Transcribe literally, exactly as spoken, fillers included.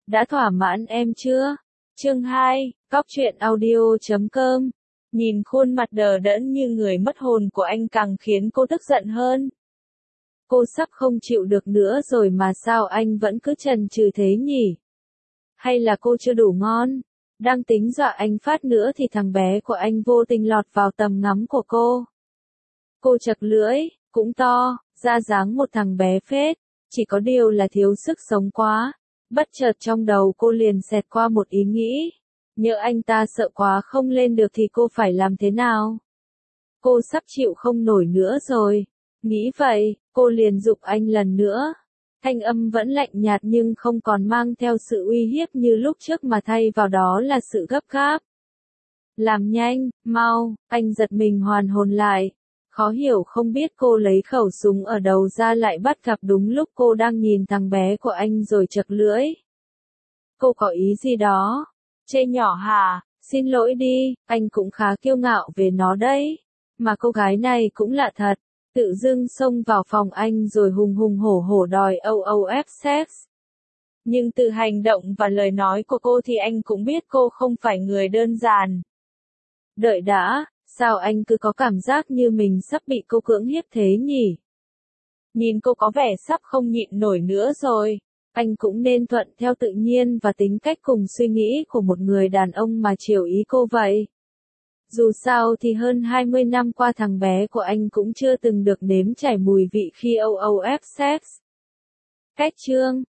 Đã thỏa mãn em chưa? Chương hai, Cóc truyện audio chấm com. Nhìn khuôn mặt đờ đẫn như người mất hồn của anh càng khiến cô tức giận hơn. Cô sắp không chịu được nữa rồi mà sao anh vẫn cứ chần chừ thế nhỉ? Hay là cô chưa đủ ngon? Đang tính dọa anh phát nữa thì thằng bé của anh vô tình lọt vào tầm ngắm của cô. Cô chật lưỡi, cũng to, ra dáng một thằng bé phết, chỉ có điều là thiếu sức sống quá. Bất chợt trong đầu cô liền xẹt qua một ý nghĩ. Nhỡ anh ta sợ quá không lên được thì cô phải làm thế nào? Cô sắp chịu không nổi nữa rồi. Nghĩ vậy, cô liền giục anh lần nữa. Thanh âm vẫn lạnh nhạt nhưng không còn mang theo sự uy hiếp như lúc trước mà thay vào đó là sự gấp gáp. Làm nhanh, mau, anh giật mình hoàn hồn lại. Khó hiểu không biết cô lấy khẩu súng ở đầu ra lại bắt gặp đúng lúc cô đang nhìn thằng bé của anh rồi chật lưỡi. Cô có ý gì đó? Chê nhỏ hả? Xin lỗi đi, anh cũng khá kiêu ngạo về nó đấy. Mà cô gái này cũng lạ thật. Tự dưng xông vào phòng anh rồi hùng hùng hổ hổ đòi o o ép sex. Nhưng từ hành động và lời nói của cô thì anh cũng biết cô không phải người đơn giản. Đợi đã, sao anh cứ có cảm giác như mình sắp bị cô cưỡng hiếp thế nhỉ? Nhìn cô có vẻ sắp không nhịn nổi nữa rồi. Anh cũng nên thuận theo tự nhiên và tính cách cùng suy nghĩ của một người đàn ông mà chiều ý cô vậy. Dù sao thì hơn hai mươi năm qua thằng bé của anh cũng chưa từng được nếm trải mùi vị khi o o ép sex. Cách chương